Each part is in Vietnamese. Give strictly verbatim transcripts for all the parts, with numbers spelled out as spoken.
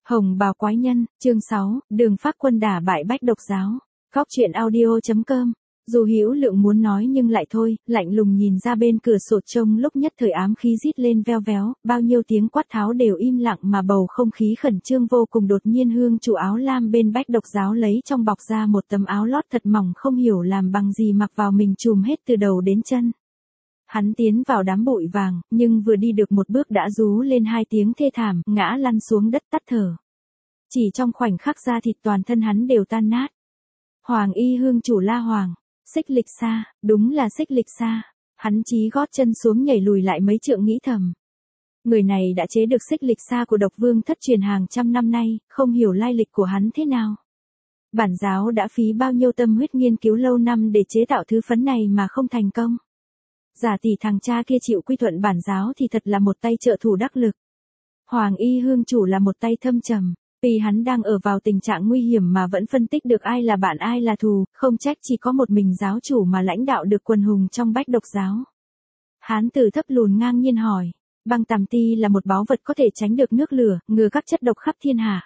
Hồng Bào Quái Nhân, chương sáu, Đường Pháp Quân đả bại Bách Độc Giáo. Góc truyện audio chấm com. Dù Hữu Lượng muốn nói nhưng lại thôi, lạnh lùng nhìn ra bên cửa sổ trông lúc nhất thời ám khí rít lên veo véo, bao nhiêu tiếng quát tháo đều im lặng mà bầu không khí khẩn trương vô cùng. Đột nhiên Hương chủ áo lam bên Bách Độc Giáo lấy trong bọc ra một tấm áo lót thật mỏng không hiểu làm bằng gì mặc vào mình trùm hết từ đầu đến chân. Hắn tiến vào đám bụi vàng, nhưng vừa đi được một bước đã rú lên hai tiếng thê thảm, ngã lăn xuống đất tắt thở. Chỉ trong khoảnh khắc da thịt toàn thân hắn đều tan nát. Hoàng y hương chủ la hoàng, Xích Lịch Sa, đúng là Xích Lịch Sa. Hắn chí gót chân xuống nhảy lùi lại mấy trượng nghĩ thầm. Người này đã chế được Xích Lịch Sa của độc vương thất truyền hàng trăm năm nay, không hiểu lai lịch của hắn thế nào. Bản giáo đã phí bao nhiêu tâm huyết nghiên cứu lâu năm để chế tạo thứ phấn này mà không thành công. Giả tỷ thằng cha kia chịu quy thuận bản giáo thì thật là một tay trợ thủ đắc lực. Hoàng y hương chủ là một tay thâm trầm, vì hắn đang ở vào tình trạng nguy hiểm mà vẫn phân tích được ai là bạn ai là thù, không trách chỉ có một mình giáo chủ mà lãnh đạo được quần hùng trong Bách Độc Giáo. Hán tử thấp lùn ngang nhiên hỏi, băng tàm ti là một báu vật có thể tránh được nước lửa, ngừa các chất độc khắp thiên hạ.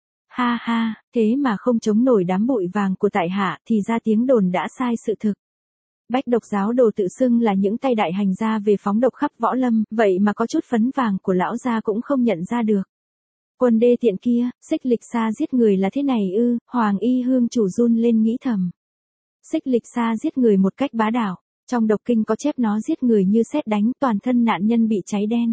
Ha ha, thế mà không chống nổi đám bụi vàng của tại hạ thì ra tiếng đồn đã sai sự thực. Bách Độc Giáo đồ tự xưng là những tay đại hành gia về phóng độc khắp võ lâm, vậy mà có chút phấn vàng của lão gia cũng không nhận ra được. Quân đê tiện kia, Xích Lịch Sa giết người là thế này ư? Hoàng y hương chủ run lên nghĩ thầm. Xích Lịch Sa giết người một cách bá đạo, trong độc kinh có chép nó giết người như sét đánh, toàn thân nạn nhân bị cháy đen.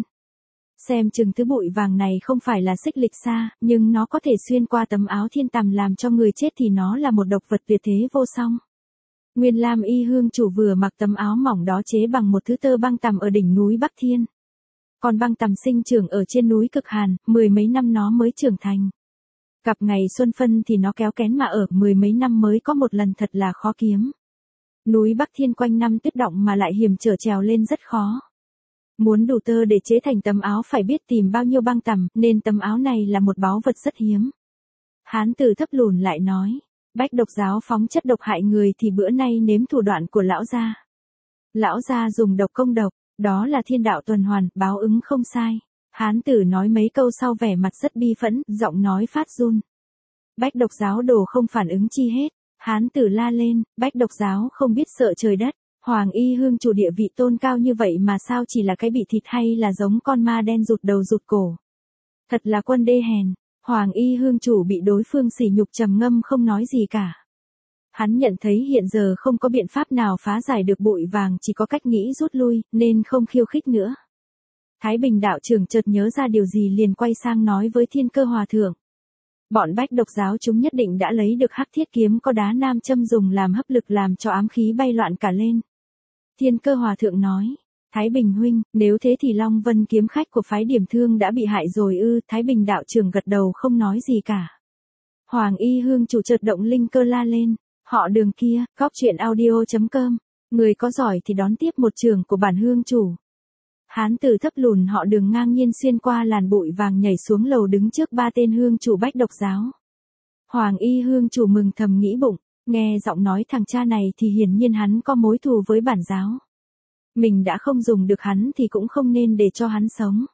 Xem chừng thứ bụi vàng này không phải là Xích Lịch Sa, nhưng nó có thể xuyên qua tấm áo thiên tằm làm cho người chết thì nó là một độc vật tuyệt thế vô song. Nguyên Lam y hương chủ vừa mặc tấm áo mỏng đó chế bằng một thứ tơ băng tằm ở đỉnh núi Bắc Thiên. Còn băng tằm sinh trưởng ở trên núi Cực Hàn, mười mấy năm nó mới trưởng thành. Gặp ngày xuân phân thì nó kéo kén mà ở, mười mấy năm mới có một lần, thật là khó kiếm. Núi Bắc Thiên quanh năm tuyết động mà lại hiểm trở trèo lên rất khó. Muốn đủ tơ để chế thành tấm áo phải biết tìm bao nhiêu băng tằm, nên tấm áo này là một báu vật rất hiếm. Hán tử thấp lùn lại nói. Bách Độc Giáo phóng chất độc hại người thì bữa nay nếm thủ đoạn của lão gia. Lão gia dùng độc công độc, đó là thiên đạo tuần hoàn, báo ứng không sai. Hán tử nói mấy câu sau vẻ mặt rất bi phẫn, giọng nói phát run. Bách Độc Giáo đồ không phản ứng chi hết. Hán tử la lên, Bách Độc Giáo không biết sợ trời đất. Hoàng y hương chủ địa vị tôn cao như vậy mà sao chỉ là cái bị thịt hay là giống con ma đen rụt đầu rụt cổ. Thật là quân đê hèn. Hoàng y hương chủ bị đối phương sỉ nhục trầm ngâm không nói gì cả. Hắn nhận thấy hiện giờ không có biện pháp nào phá giải được bụi vàng, chỉ có cách nghĩ rút lui, nên không khiêu khích nữa. Thái Bình đạo trưởng chợt nhớ ra điều gì liền quay sang nói với Thiên Cơ Hòa Thượng. Bọn Bách Độc Giáo chúng nhất định đã lấy được hắc thiết kiếm có đá nam châm dùng làm hấp lực làm cho ám khí bay loạn cả lên. Thiên Cơ Hòa Thượng nói. Thái Bình huynh, nếu thế thì Long Vân kiếm khách của phái Điểm Thương đã bị hại rồi ư? Thái Bình đạo trưởng gật đầu không nói gì cả. Hoàng y hương chủ chợt động linh cơ la lên. Họ Đường kia, góc truyện audio chấm com. Người có giỏi thì đón tiếp một trường của bản hương chủ. Hán tử thấp lùn họ Đường ngang nhiên xuyên qua làn bụi vàng nhảy xuống lầu đứng trước ba tên hương chủ Bách Độc Giáo. Hoàng y hương chủ mừng thầm nghĩ bụng, nghe giọng nói thằng cha này thì hiển nhiên hắn có mối thù với bản giáo. Mình đã không dùng được hắn thì cũng không nên để cho hắn sống.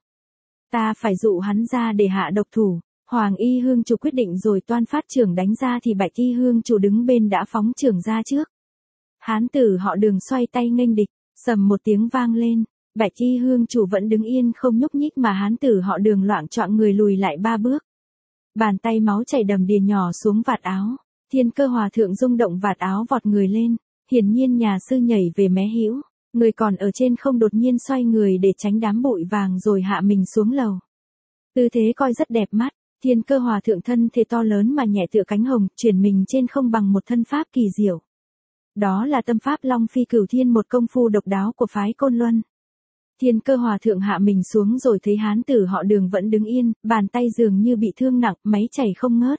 Ta phải dụ hắn ra để hạ độc thủ. Hoàng y hương chủ quyết định rồi toan phát trưởng đánh ra thì Bạch y hương chủ đứng bên đã phóng trưởng ra trước. Hán tử họ Đường xoay tay nghênh địch, sầm một tiếng vang lên. Bạch y hương chủ vẫn đứng yên không nhúc nhích mà hán tử họ Đường loạng choạng người lùi lại ba bước. Bàn tay máu chảy đầm đìa nhỏ xuống vạt áo. Thiên Cơ Hòa Thượng rung động vạt áo vọt người lên. Hiển nhiên nhà sư nhảy về mé hữu. Người còn ở trên không đột nhiên xoay người để tránh đám bụi vàng rồi hạ mình xuống lầu. Tư thế coi rất đẹp mắt. Thiên Cơ Hòa Thượng thân thể to lớn mà nhẹ tựa cánh hồng, chuyển mình trên không bằng một thân pháp kỳ diệu. Đó là tâm pháp Long Phi Cửu Thiên, một công phu độc đáo của phái Côn Luân. Thiên Cơ Hòa Thượng hạ mình xuống rồi thấy hán tử họ Đường vẫn đứng yên, bàn tay dường như bị thương nặng, máy chảy không ngớt.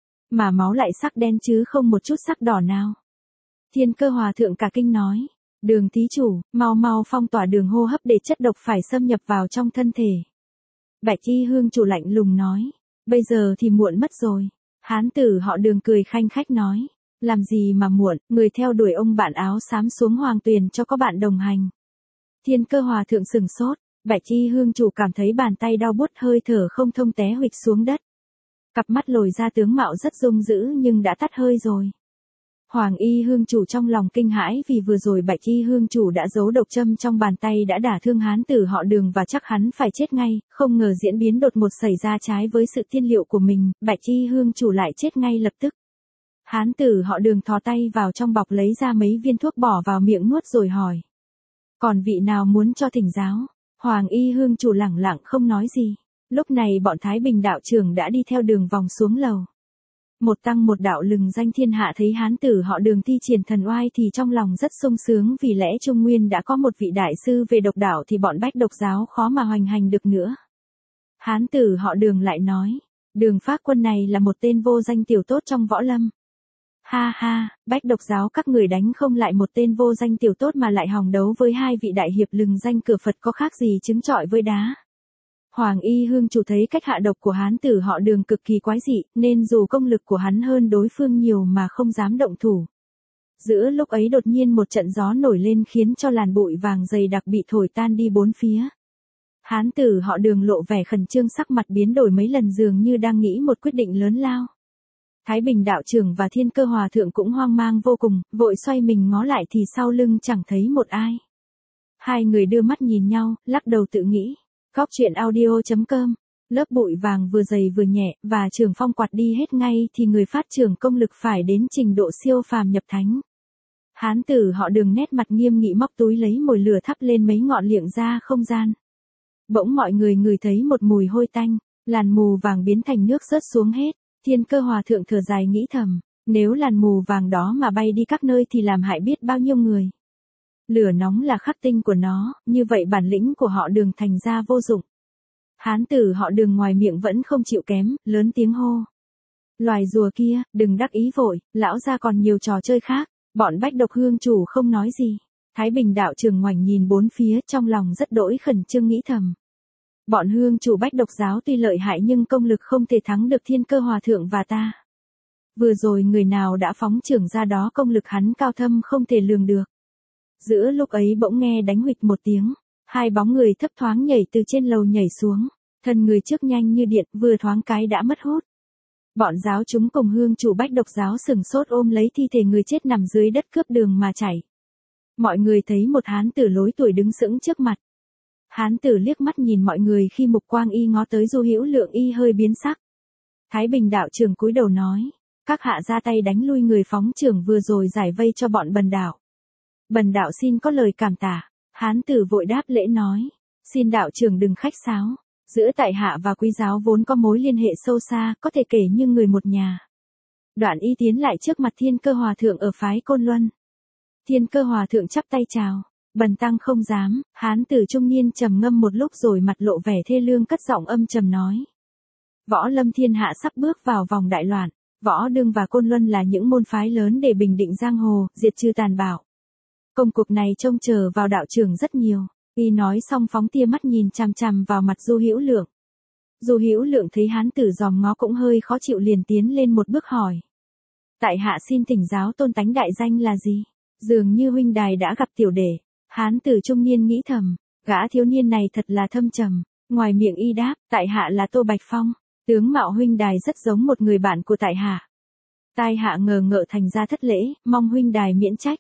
Mà máu lại sắc đen chứ không một chút sắc đỏ nào. Thiên Cơ Hòa Thượng cả kinh nói. Đường thí chủ, mau mau phong tỏa đường hô hấp để chất độc phải xâm nhập vào trong thân thể. Bạch y hương chủ lạnh lùng nói. Bây giờ thì muộn mất rồi. Hán tử họ Đường cười khanh khách nói. Làm gì mà muộn, người theo đuổi ông bạn áo xám xuống hoàng tuyền cho có bạn đồng hành. Thiên Cơ Hòa Thượng sừng sốt. Bạch y hương chủ cảm thấy bàn tay đau buốt, hơi thở không thông té huỵch xuống đất. Cặp mắt lồi ra tướng mạo rất dung dữ nhưng đã tắt hơi rồi. Hoàng Y Hương chủ trong lòng kinh hãi vì vừa rồi Bạch Y Hương chủ đã giấu độc châm trong bàn tay đã đả thương hán tử họ Đường và chắc hắn phải chết ngay, không ngờ diễn biến đột ngột xảy ra trái với sự tiên liệu của mình, Bạch Y Hương chủ lại chết ngay lập tức. Hán tử họ Đường thò tay vào trong bọc lấy ra mấy viên thuốc bỏ vào miệng nuốt rồi hỏi. Còn vị nào muốn cho thỉnh giáo? Hoàng Y Hương chủ lẳng lặng không nói gì. Lúc này bọn Thái Bình đạo trưởng đã đi theo đường vòng xuống lầu. Một tăng một đạo lừng danh thiên hạ thấy hán tử họ Đường thi triển thần oai thì trong lòng rất sung sướng vì lẽ Trung Nguyên đã có một vị đại sư về độc đạo thì bọn Bách Độc giáo khó mà hoành hành được nữa. Hán tử họ Đường lại nói, Đường Phác Quân này là một tên vô danh tiểu tốt trong võ lâm. Ha ha, Bách Độc giáo các người đánh không lại một tên vô danh tiểu tốt mà lại hòng đấu với hai vị đại hiệp lừng danh cửa Phật có khác gì trứng trọi với đá. Hoàng Y Hương chủ thấy cách hạ độc của hán tử họ Đường cực kỳ quái dị, nên dù công lực của hắn hơn đối phương nhiều mà không dám động thủ. Giữa lúc ấy đột nhiên một trận gió nổi lên khiến cho làn bụi vàng dày đặc bị thổi tan đi bốn phía. Hán tử họ Đường lộ vẻ khẩn trương, sắc mặt biến đổi mấy lần dường như đang nghĩ một quyết định lớn lao. Thái Bình đạo trưởng và Thiên Cơ hòa thượng cũng hoang mang vô cùng, vội xoay mình ngó lại thì sau lưng chẳng thấy một ai. Hai người đưa mắt nhìn nhau, lắc đầu tự nghĩ. Góc truyện audio chấm com, lớp bụi vàng vừa dày vừa nhẹ, và trường phong quạt đi hết ngay thì người phát trưởng công lực phải đến trình độ siêu phàm nhập thánh. Hán tử họ Đường nét mặt nghiêm nghị móc túi lấy mồi lửa thắp lên mấy ngọn liệng ra không gian. Bỗng mọi người ngửi thấy một mùi hôi tanh, làn mù vàng biến thành nước rớt xuống hết. Thiên Cơ hòa thượng thở dài nghĩ thầm, nếu làn mù vàng đó mà bay đi các nơi thì làm hại biết bao nhiêu người. Lửa nóng là khắc tinh của nó, như vậy bản lĩnh của họ Đường thành ra vô dụng. Hán tử họ Đường ngoài miệng vẫn không chịu kém, lớn tiếng hô. Loài rùa kia, đừng đắc ý vội, lão gia còn nhiều trò chơi khác. Bọn Bách Độc hương chủ không nói gì. Thái Bình đạo trưởng ngoảnh nhìn bốn phía, trong lòng rất đỗi khẩn trương nghĩ thầm. Bọn hương chủ Bách Độc giáo tuy lợi hại nhưng công lực không thể thắng được Thiên Cơ hòa thượng và ta. Vừa rồi người nào đã phóng trưởng ra đó công lực hắn cao thâm không thể lường được. Giữa lúc ấy bỗng nghe đánh huỵch một tiếng, hai bóng người thấp thoáng nhảy từ trên lầu nhảy xuống, thân người trước nhanh như điện, vừa thoáng cái đã mất hút. Bọn giáo chúng cùng hương chủ Bách Độc giáo sừng sốt ôm lấy thi thể người chết nằm dưới đất cướp đường mà chảy. Mọi người thấy một hán tử lối tuổi đứng sững trước mặt. Hán tử liếc mắt nhìn mọi người khi mục quang y ngó tới Du Hữu Lượng y hơi biến sắc. Thái Bình đạo trưởng cúi đầu nói, các hạ ra tay đánh lui người phóng trưởng vừa rồi giải vây cho bọn Bần đạo. Bần đạo xin có lời cảm tạ. Hán tử vội đáp lễ nói, xin đạo trưởng đừng khách sáo. Giữa tại hạ và quý giáo vốn có mối liên hệ sâu xa, có thể kể như người một nhà. Đoạn y tiến lại trước mặt Thiên Cơ hòa thượng ở phái Côn Luân. Thiên Cơ hòa thượng chắp tay chào. Bần tăng không dám. Hán tử trung niên trầm ngâm một lúc rồi mặt lộ vẻ thê lương cất giọng âm trầm nói. Võ lâm thiên hạ sắp bước vào vòng đại loạn. Võ Đương và Côn Luân là những môn phái lớn để bình định giang hồ, diệt trừ tàn bạo. Công cuộc này trông chờ vào đạo trưởng rất nhiều. Y nói xong phóng tia mắt nhìn chằm chằm vào mặt Du Hữu Lượng. Du Hữu Lượng thấy hán tử dòm ngó cũng hơi khó chịu liền tiến lên một bước hỏi. Tại hạ xin thỉnh giáo tôn tánh đại danh là gì? Dường như huynh đài đã gặp tiểu đệ. Hán tử trung niên nghĩ thầm, gã thiếu niên này thật là thâm trầm. Ngoài miệng y đáp, tại hạ là Tô Bạch Phong. Tướng mạo huynh đài rất giống một người bạn của tại hạ. Tai hạ ngờ ngợ thành ra thất lễ, mong huynh đài miễn trách.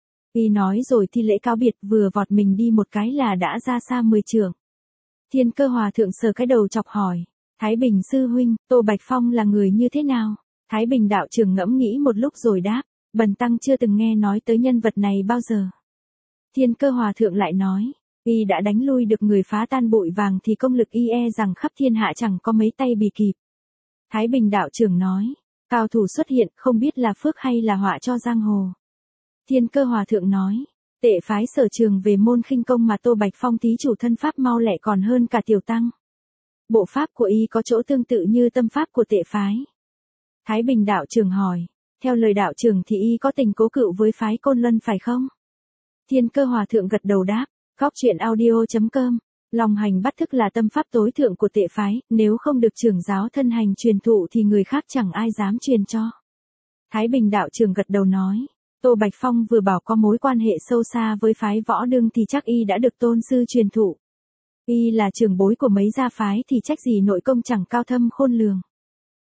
Y nói rồi thi lễ cáo biệt, vừa vọt mình đi một cái là đã ra xa mười trượng. Thiên Cơ hòa thượng sờ cái đầu chọc hỏi, Thái Bình sư huynh, Tô Bạch Phong là người như thế nào? Thái Bình đạo trưởng ngẫm nghĩ một lúc rồi đáp, bần tăng chưa từng nghe nói tới nhân vật này bao giờ. Thiên Cơ hòa thượng lại nói, y đã đánh lui được người phá tan bụi vàng thì công lực y e rằng khắp thiên hạ chẳng có mấy tay bì kịp. Thái Bình đạo trưởng nói, cao thủ xuất hiện không biết là phước hay là họa cho giang hồ. Thiên Cơ hòa thượng nói, tệ phái sở trường về môn khinh công mà Tô Bạch Phong thí chủ thân pháp mau lẹ còn hơn cả tiểu tăng. Bộ pháp của y có chỗ tương tự như tâm pháp của tệ phái. Thái Bình đạo trưởng hỏi, theo lời đạo trưởng thì y có tình cố cựu với phái Côn Luân phải không? Thiên Cơ hòa thượng gật đầu đáp, góc truyện audio chấm com, lòng hành bắt thức là tâm pháp tối thượng của tệ phái, nếu không được trưởng giáo thân hành truyền thụ thì người khác chẳng ai dám truyền cho. Thái Bình đạo trưởng gật đầu nói, Tô Bạch Phong vừa bảo có mối quan hệ sâu xa với phái Võ Đương thì chắc y đã được tôn sư truyền thụ. Y là trưởng bối của mấy gia phái thì trách gì nội công chẳng cao thâm khôn lường.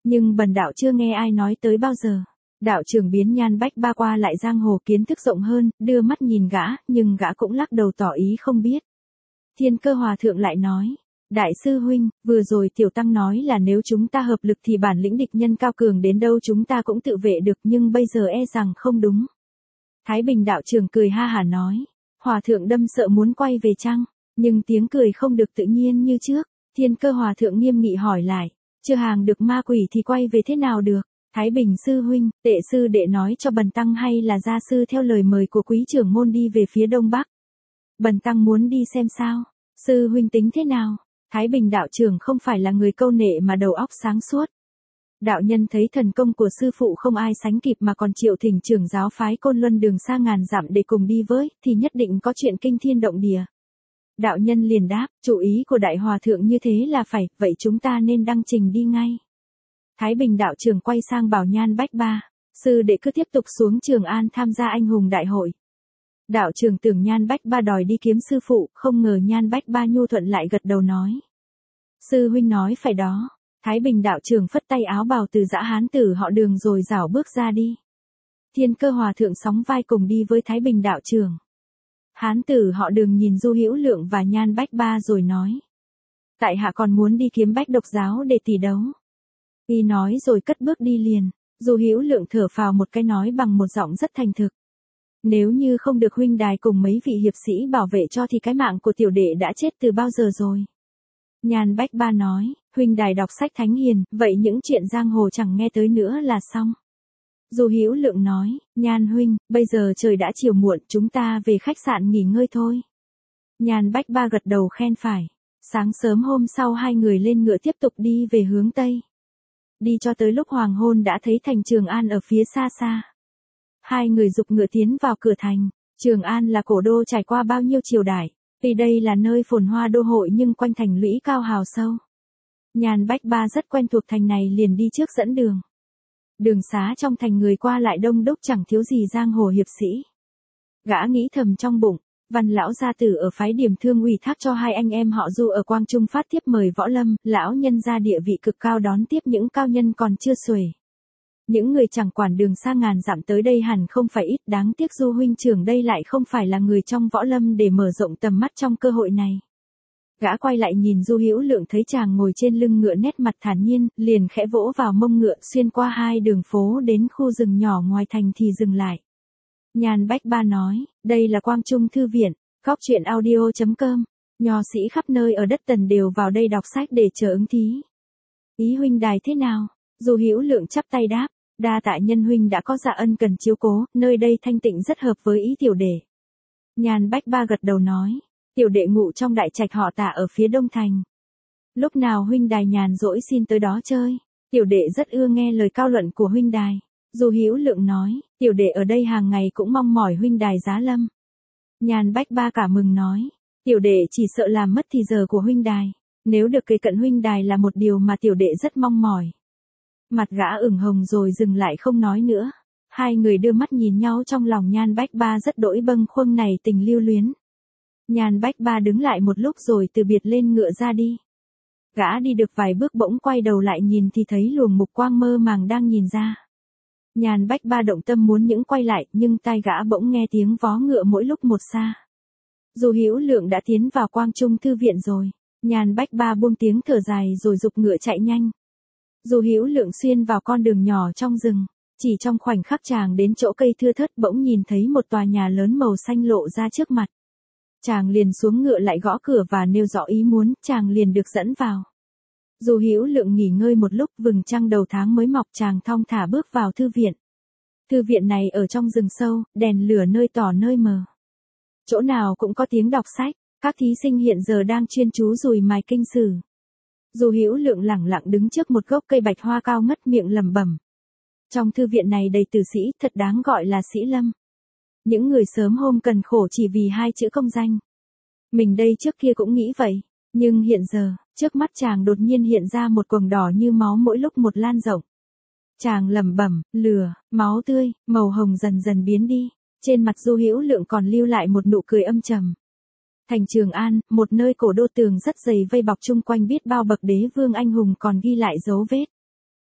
Nhưng bần đạo chưa nghe ai nói tới bao giờ. Đạo trưởng biến Nhan Bách Ba qua lại giang hồ kiến thức rộng hơn, đưa mắt nhìn gã, nhưng gã cũng lắc đầu tỏ ý không biết. Thiên Cơ Hòa Thượng lại nói, đại sư huynh, vừa rồi tiểu tăng nói là nếu chúng ta hợp lực thì bản lĩnh địch nhân cao cường đến đâu chúng ta cũng tự vệ được, nhưng bây giờ e rằng không đúng. Thái Bình đạo trưởng cười ha hả nói, Hòa Thượng đâm sợ muốn quay về chăng, nhưng tiếng cười không được tự nhiên như trước. Thiên Cơ Hòa Thượng nghiêm nghị hỏi lại, chưa hàng được ma quỷ thì quay về thế nào được? Thái Bình sư huynh, đệ sư đệ nói cho bần tăng hay là gia sư theo lời mời của quý trưởng môn đi về phía đông bắc. Bần tăng muốn đi xem sao, sư huynh tính thế nào? Thái Bình đạo trưởng không phải là người câu nệ mà đầu óc sáng suốt. Đạo nhân thấy thần công của sư phụ không ai sánh kịp mà còn triệu thỉnh trưởng giáo phái Côn Luân đường xa ngàn dặm để cùng đi với, thì nhất định có chuyện kinh thiên động địa. Đạo nhân liền đáp, chủ ý của đại hòa thượng như thế là phải, vậy chúng ta nên đăng trình đi ngay. Thái Bình đạo trưởng quay sang bảo Nhan Bách Ba, sư đệ cứ tiếp tục xuống Trường An tham gia anh hùng đại hội. Đạo trưởng tưởng Nhan Bách Ba đòi đi kiếm sư phụ, không ngờ Nhan Bách Ba nhu thuận lại gật đầu nói. Sư huynh nói phải đó. Thái Bình đạo trưởng phất tay áo bào từ dã hán tử họ Đường rồi rảo bước ra đi. Thiên Cơ Hòa Thượng sóng vai cùng đi với Thái Bình đạo trưởng. Hán tử họ Đường nhìn Du Hữu Lượng và Nhan Bách Ba rồi nói. Tại hạ còn muốn đi kiếm Bách Độc giáo để tỷ đấu. Y nói rồi cất bước đi liền. Du Hữu Lượng thở phào một cái nói bằng một giọng rất thành thực. Nếu như không được huynh đài cùng mấy vị hiệp sĩ bảo vệ cho thì cái mạng của tiểu đệ đã chết từ bao giờ rồi. Nhan Bách Ba nói, huynh đài đọc sách thánh hiền, vậy những chuyện giang hồ chẳng nghe tới nữa là xong. Du Hữu Lượng nói, Nhan huynh, bây giờ trời đã chiều muộn, chúng ta về khách sạn nghỉ ngơi thôi. Nhan Bách Ba gật đầu khen phải. Sáng sớm hôm sau hai người lên ngựa tiếp tục đi về hướng Tây. Đi cho tới lúc hoàng hôn đã thấy thành Trường An ở phía xa xa. Hai người giục ngựa tiến vào cửa thành. Trường An là cổ đô trải qua bao nhiêu triều đại. Tuy đây là nơi phồn hoa đô hội nhưng quanh thành lũy cao hào sâu. Nhan Bách Ba rất quen thuộc thành này liền đi trước dẫn đường. Đường xá trong thành người qua lại đông đúc chẳng thiếu gì giang hồ hiệp sĩ. Gã nghĩ thầm trong bụng, Văn lão gia tử ở phái Điểm Thương ủy thác cho hai anh em họ Du ở Quang Trung phát tiếp mời võ lâm, lão nhân ra địa vị cực cao đón tiếp những cao nhân còn chưa xuể. Những người chẳng quản đường xa ngàn dặm tới đây hẳn không phải ít, đáng tiếc Du huynh trưởng đây lại không phải là người trong võ lâm để mở rộng tầm mắt trong cơ hội này. Gã quay lại nhìn Du Hữu Lượng thấy chàng ngồi trên lưng ngựa nét mặt thản nhiên, liền khẽ vỗ vào mông ngựa xuyên qua hai đường phố đến khu rừng nhỏ ngoài thành thì dừng lại. Nhan Bách Ba nói, đây là Quang Trung Thư Viện, góc truyện audio chấm com, nho sĩ khắp nơi ở đất Tần đều vào đây đọc sách để chờ ứng thí. Ý huynh đài thế nào? Du Hữu Lượng chắp tay đáp, đa tạ nhân huynh đã có dạ ân cần chiếu cố, nơi đây thanh tịnh rất hợp với ý tiểu đệ. Nhan Bách Ba gật đầu nói, tiểu đệ ngụ trong đại trạch họ Tạ ở phía đông thành. Lúc nào huynh đài nhàn rỗi xin tới đó chơi, tiểu đệ rất ưa nghe lời cao luận của huynh đài. Du Hữu Lượng nói, tiểu đệ ở đây hàng ngày cũng mong mỏi huynh đài giá lâm. Nhan Bách Ba cả mừng nói, tiểu đệ chỉ sợ làm mất thì giờ của huynh đài, nếu được kề cận huynh đài là một điều mà tiểu đệ rất mong mỏi. Mặt gã ửng hồng rồi dừng lại không nói nữa. Hai người đưa mắt nhìn nhau trong lòng Nhan Bách Ba rất đỗi bâng khuâng này tình lưu luyến. Nhan Bách Ba đứng lại một lúc rồi từ biệt lên ngựa ra đi. Gã đi được vài bước bỗng quay đầu lại nhìn thì thấy luồng mục quang mơ màng đang nhìn ra. Nhan Bách Ba động tâm muốn những quay lại nhưng tai gã bỗng nghe tiếng vó ngựa mỗi lúc một xa. Du Hữu Lượng đã tiến vào Quang Trung Thư Viện rồi. Nhan Bách Ba buông tiếng thở dài rồi giục ngựa chạy nhanh. Du Hữu Lượng xuyên vào con đường nhỏ trong rừng. Chỉ trong khoảnh khắc chàng đến chỗ cây thưa thớt bỗng nhìn thấy một tòa nhà lớn màu xanh lộ ra trước mặt. Chàng liền xuống ngựa lại gõ cửa và nêu rõ ý muốn, chàng liền được dẫn vào. Du Hữu Lượng nghỉ ngơi một lúc, vầng trăng đầu tháng mới mọc, chàng thong thả bước vào thư viện. Thư viện này ở trong rừng sâu, đèn lửa nơi tỏ nơi mờ. Chỗ nào cũng có tiếng đọc sách, các thí sinh hiện giờ đang chuyên chú dùi mài kinh sử. Du Hữu Lượng lẳng lặng đứng trước một gốc cây bạch hoa cao ngất miệng lẩm bẩm. Trong thư viện này đầy tử sĩ, thật đáng gọi là sĩ lâm. Những người sớm hôm cần khổ chỉ vì hai chữ công danh. Mình đây trước kia cũng nghĩ vậy, nhưng hiện giờ, trước mắt chàng đột nhiên hiện ra một quầng đỏ như máu mỗi lúc một lan rộng. Chàng lẩm bẩm, lửa, máu tươi, màu hồng dần dần biến đi, trên mặt Du Hữu Lượng còn lưu lại một nụ cười âm trầm. Thành Trường An, một nơi cổ đô tường rất dày vây bọc chung quanh biết bao bậc đế vương anh hùng còn ghi lại dấu vết.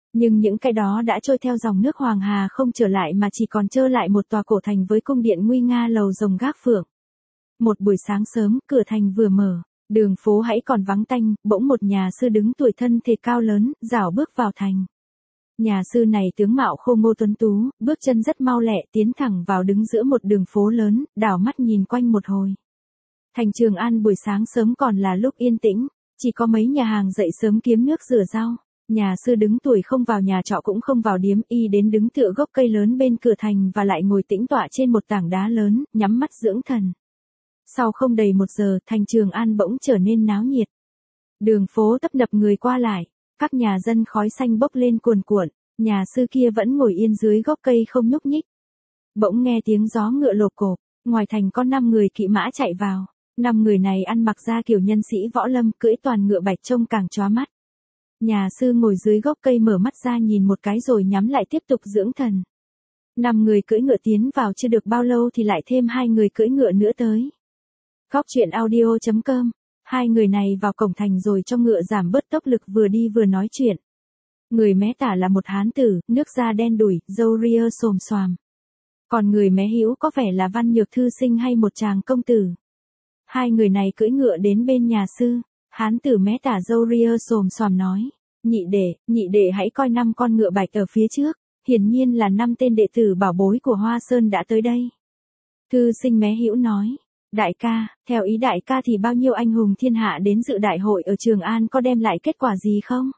Nhưng những cái đó đã trôi theo dòng nước Hoàng Hà không trở lại mà chỉ còn trơ lại một tòa cổ thành với cung điện nguy nga lầu rồng gác phượng. Một buổi sáng sớm, cửa thành vừa mở, đường phố hãy còn vắng tanh, bỗng một nhà sư đứng tuổi thân thể cao lớn, rảo bước vào thành. Nhà sư này tướng mạo khô ngô tuấn tú, bước chân rất mau lẹ, tiến thẳng vào đứng giữa một đường phố lớn, đảo mắt nhìn quanh một hồi. Thành Trường An buổi sáng sớm còn là lúc yên tĩnh, chỉ có mấy nhà hàng dậy sớm kiếm nước rửa rau. Nhà sư đứng tuổi không vào nhà trọ cũng không vào điếm, y đến đứng tựa gốc cây lớn bên cửa thành và lại ngồi tĩnh tọa trên một tảng đá lớn, nhắm mắt dưỡng thần. Sau không đầy một giờ, thành Trường An bỗng trở nên náo nhiệt. Đường phố tấp nập người qua lại, các nhà dân khói xanh bốc lên cuồn cuộn, nhà sư kia vẫn ngồi yên dưới gốc cây không nhúc nhích. Bỗng nghe tiếng gió ngựa lộp cộp, ngoài thành có năm người kỵ mã chạy vào, năm người này ăn mặc ra kiểu nhân sĩ võ lâm, cưỡi toàn ngựa bạch trông càng chóa mắt. Nhà sư ngồi dưới gốc cây mở mắt ra nhìn một cái rồi nhắm lại tiếp tục dưỡng thần. Năm người cưỡi ngựa tiến vào chưa được bao lâu thì lại thêm hai người cưỡi ngựa nữa tới. Góc truyện audio chấm com. Hai người này vào cổng thành rồi cho ngựa giảm bớt tốc lực vừa đi vừa nói chuyện. Người mé tả là một hán tử, nước da đen đủi, râu ria xồm xoàm. Còn người mé hữu có vẻ là văn nhược thư sinh hay một chàng công tử. Hai người này cưỡi ngựa đến bên nhà sư. Hán tử mé tả râu ria xồm xoàm nói, nhị đệ, nhị đệ hãy coi năm con ngựa bạch ở phía trước, hiển nhiên là năm tên đệ tử bảo bối của Hoa Sơn đã tới đây. Thư sinh mé hữu nói, đại ca, theo ý đại ca thì bao nhiêu anh hùng thiên hạ đến dự đại hội ở Trường An có đem lại kết quả gì không?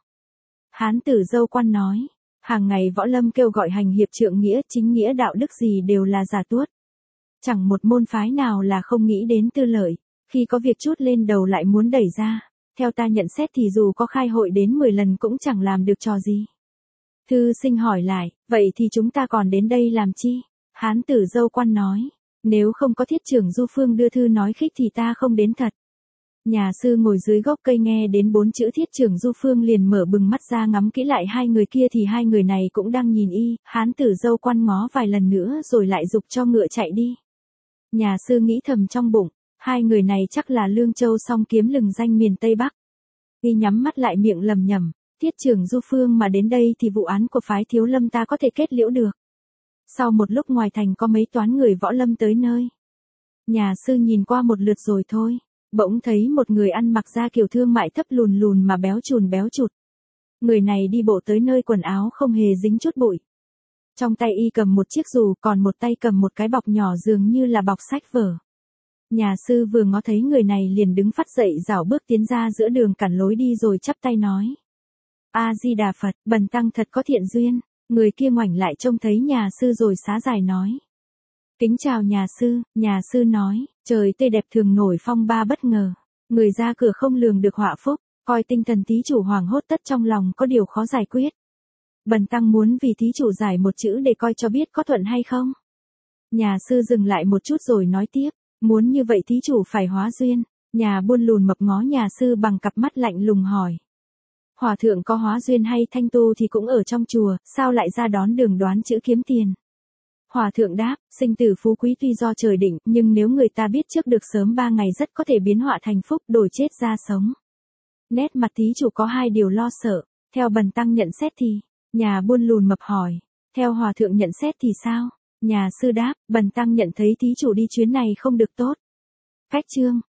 Hán tử dâu quan nói, hàng ngày võ lâm kêu gọi hành hiệp trượng nghĩa, chính nghĩa đạo đức gì đều là giả tuốt. Chẳng một môn phái nào là không nghĩ đến tư lợi, khi có việc chút lên đầu lại muốn đẩy ra. Theo ta nhận xét thì dù có khai hội đến mười lần cũng chẳng làm được trò gì. Thư sinh hỏi lại, vậy thì chúng ta còn đến đây làm chi? Hán tử dâu quan nói, nếu không có thiết trưởng Du Phương đưa thư nói khích thì ta không đến thật. Nhà sư ngồi dưới gốc cây nghe đến bốn chữ thiết trưởng Du Phương liền mở bừng mắt ra ngắm kỹ lại hai người kia thì hai người này cũng đang nhìn y, hán tử dâu quan ngó vài lần nữa rồi lại giục cho ngựa chạy đi. Nhà sư nghĩ thầm trong bụng. Hai người này chắc là Lương Châu song kiếm lừng danh miền Tây Bắc. Y nhắm mắt lại miệng lầm nhầm, thiết trưởng Du Phương mà đến đây thì vụ án của phái Thiếu Lâm ta có thể kết liễu được. Sau một lúc ngoài thành có mấy toán người võ lâm tới nơi. Nhà sư nhìn qua một lượt rồi thôi, bỗng thấy một người ăn mặc ra kiểu thương mại thấp lùn lùn mà béo chùn béo chụt. Người này đi bộ tới nơi quần áo không hề dính chút bụi. Trong tay y cầm một chiếc dù, còn một tay cầm một cái bọc nhỏ dường như là bọc sách vở. Nhà sư vừa ngó thấy người này liền đứng phắt dậy rảo bước tiến ra giữa đường cản lối đi rồi chắp tay nói. A-di-đà Phật, bần tăng thật có thiện duyên. Người kia ngoảnh lại trông thấy nhà sư rồi xá dài nói. Kính chào nhà sư, nhà sư nói, trời tươi đẹp thường nổi phong ba bất ngờ. Người ra cửa không lường được họa phúc, coi tinh thần thí chủ hoảng hốt tất trong lòng có điều khó giải quyết. Bần tăng muốn vì thí chủ giải một chữ để coi cho biết có thuận hay không. Nhà sư dừng lại một chút rồi nói tiếp. Muốn như vậy thí chủ phải hóa duyên. Nhà buôn lùn mập ngó nhà sư bằng cặp mắt lạnh lùng hỏi. Hòa thượng có hóa duyên hay thanh tu thì cũng ở trong chùa, sao lại ra đón đường đoán chữ kiếm tiền? Hòa thượng đáp, sinh tử phú quý tuy do trời định, nhưng nếu người ta biết trước được sớm ba ngày rất có thể biến họa thành phúc, đổi chết ra sống. Nét mặt thí chủ có hai điều lo sợ, theo bần tăng nhận xét thì, nhà buôn lùn mập hỏi, theo hòa thượng nhận xét thì sao? Nhà sư đáp, bần tăng nhận thấy thí chủ đi chuyến này không được tốt. Cách chương